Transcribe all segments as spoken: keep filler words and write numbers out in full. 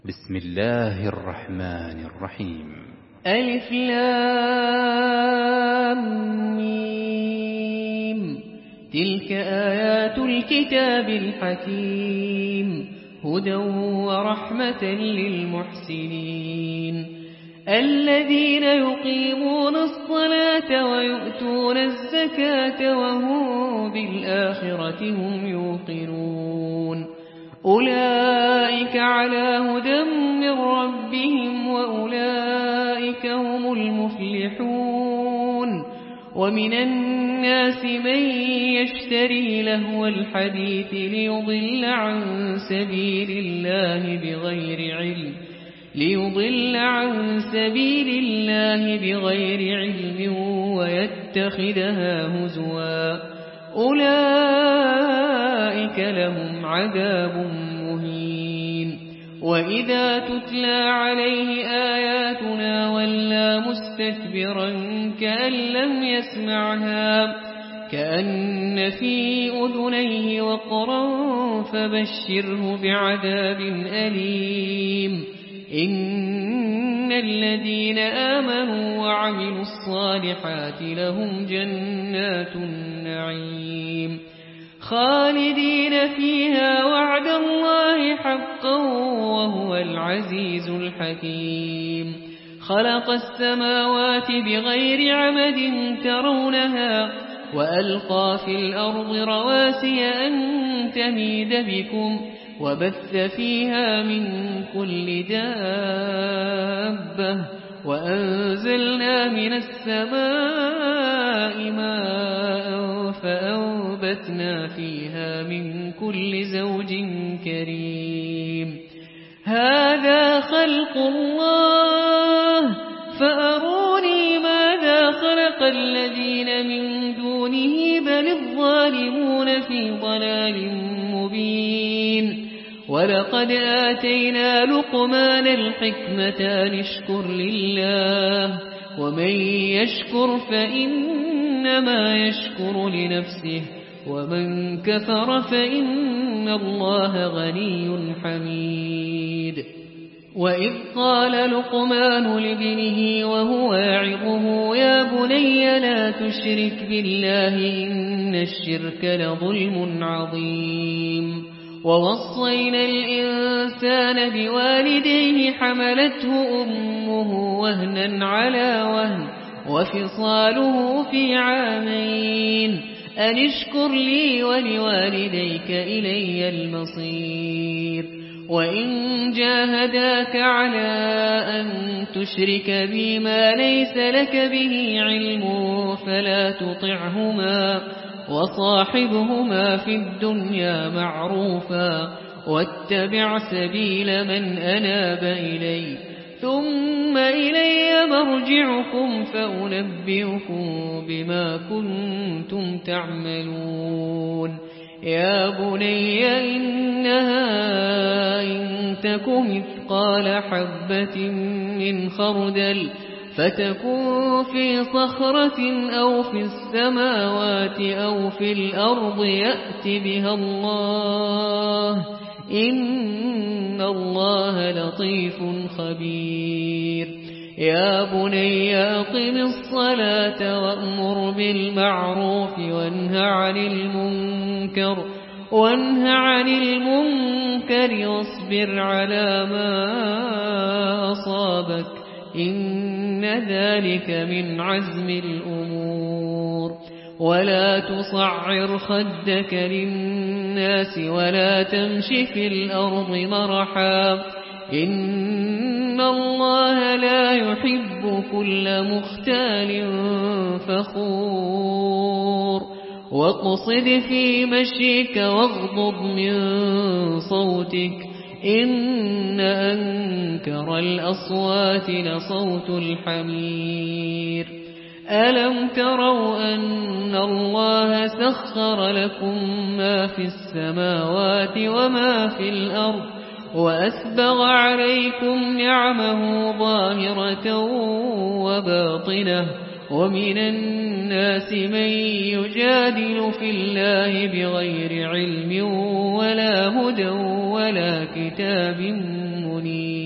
بسم الله الرحمن الرحيم. ألف لام ميم. تلك آيات الكتاب الحكيم، هدى ورحمة للمحسنين الذين يقيمون الصلاة ويؤتون الزكاة وهم بالآخرة هم يوقنون. أولئك على هدى من ربهم وأولئك هم المفلحون. ومن الناس من يشتري لهو الحديث ليضل عن سبيل الله بغير علم ليضل عن سبيل الله بغير علم ويتخذها هزوا. أولئك لهم عذاب مهين. وإذا تتلى عليه آياتنا ولى مستكبرا كأن لم يسمعها كأن في أذنيه وقرا فبشره بعذاب أليم. إن الذين آمنوا وعملوا الصالحات لهم جنات النعيم خالدين فيها وعد الله حقا وهو العزيز الحكيم. خلق السماوات بغير عمد ترونها وألقى في الأرض رواسي أن تميد بكم وبث فيها من كل دابة وأنزلنا من السماء ماء فأنبتنا فيها من كل زوج كريم. هذا خلق الله فأروني ماذا خلق الذين من دونه بل الظالمون في ضلال مبين. ولقد آتينا لقمان الحكمة أن اشكر لله ومن يشكر فإنما يشكر لنفسه ومن كفر فإن الله غني حميد. وإذ قال لقمان لابنه وهو يعظه يا بني لا تشرك بالله إن الشرك لظلم عظيم. ووصينا الإنسان بوالديه حملته أمه وهنا على وهن وفصاله في عامين أن اشكر لي ولوالديك إلي المصير. وإن جاهداك على أن تشرك بي ما ليس لك به علم فلا تطعهما وصاحبهما في الدنيا معروفا واتبع سبيل من أناب إلي ثم إلي مرجعكم فأنبئكم بما كنتم تعملون. يا بني إنها إن تك مثقال حبة من خردل فتكون في صخرة أو في السماوات أو في الأرض يأت بها الله إن الله لطيف خبير. يا بني أقم الصلاة وأمر بالمعروف وانه عن المنكر وانه عن المنكر واصبر على ما أصابك إن ذلك من عزم الأمور. ولا تصعر خدك للناس ولا تمش في الأرض مرحا إن الله لا يحب كل مختال فخور. واقصد في مشيك واغضض من صوتك إن أنكر الأصوات لصوت الحمير. ألم تروا أن الله سخر لكم ما في السماوات وما في الأرض وأسبغ عليكم نعمه ظاهرة وباطنة ومن الناس من يجادل في الله بغير علم ولا هدى ولا كتاب منير.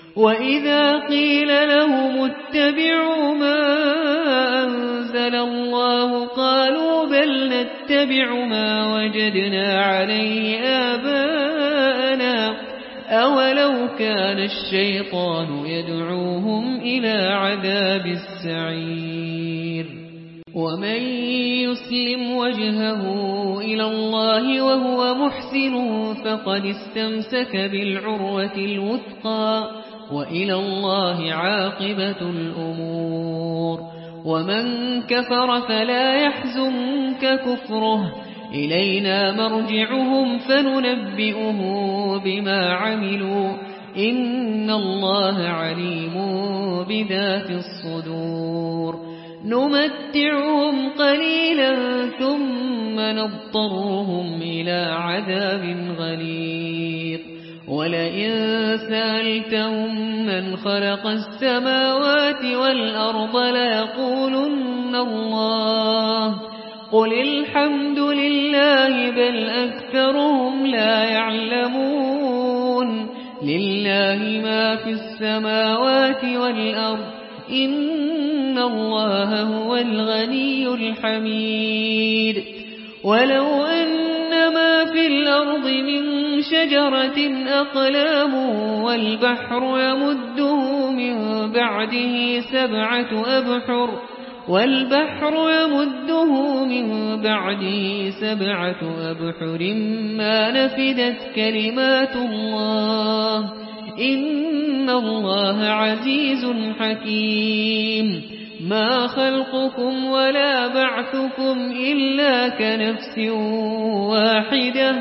وإذا قيل لهم اتبعوا ما أنزل الله قالوا بل نتبع ما وجدنا عليه آباءنا أولو كان الشيطان يدعوهم إلى عذاب السعير ومن يسلم وجهه إلى الله وهو محسن فقد استمسك بالعروة الوثقى وإلى الله عاقبة الأمور ومن كفر فلا يحزنك كفره إلينا مرجعهم فننبئه بما عملوا إن الله عليم بذات الصدور نمتعهم قليلا ثم نضطرهم إلى عذاب غليظ ولئن سألتهم من خلق السماوات والأرض ليقولن الله قل الحمد لله بل أكثرهم لا يعلمون لله ما في السماوات والأرض إن الله هو الغني الحميد ولو أن ما في الأرض من شجرة أقلام والبحر يمده من بعده سبعة أبحر والبحر يمده من بعده سبعة أبحر ما نفدت كلمات الله إن الله عزيز حكيم ما خلقكم ولا بعثكم إلا كنفس واحدة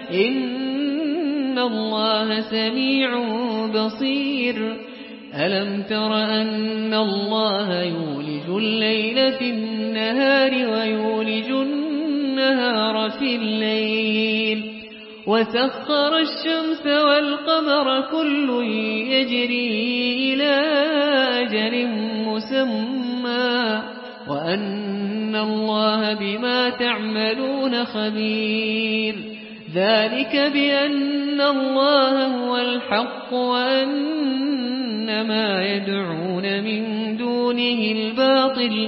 إن الله سميع بصير ألم تر أن الله يولج الليل في النهار ويولج النهار في الليل وسخر الشمس والقمر كل يجري إلى أجل مسمى وأن الله بما تعملون خبير ذلك بأن الله هو الحق وأن ما يدعون من دونه الباطل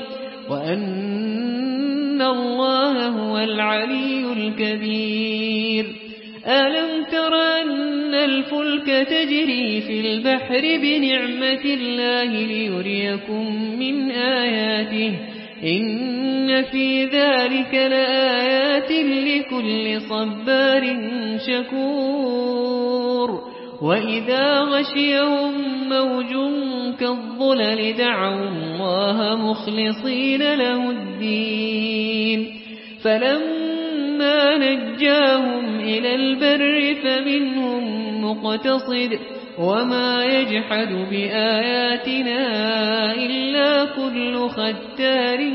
وأن الله هو العلي الكبير ألم تر أن الفلك تجري في البحر بنعمة الله ليريكم من آياته إن في ذلك لآيات لكل صبار شكور وإذا غشيهم موج كالظلل دعوا الله مخلصين له الدين فلما نجاهم إلى البر فمنهم مقتصد وما يجحد بآياتنا إلا كل ختار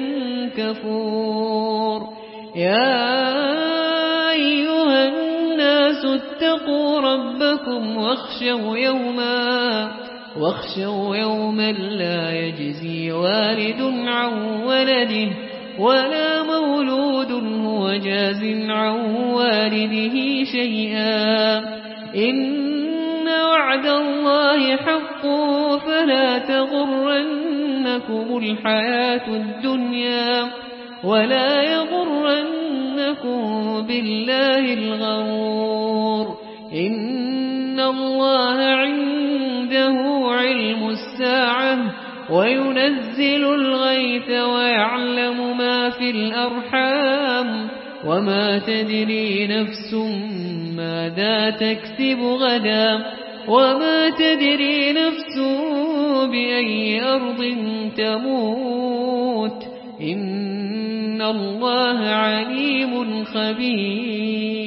كفور يا أيها الناس اتقوا ربكم واخشوا يوما واخشوا يوما لا يجزي والد عن ولده ولا مولود هو جاز عن والده شيئا إن وعد الله حق فلا تغرنكم الحياة الدنيا ولا يغرنكم بالله الغرور إن الله عنده علم الساعة وينزل الغيث ويعلم ما في الأرحام وما تدري نفس ماذا تكسب غدا وما تدري نفس بأي أرض تموت إن الله عليم خبير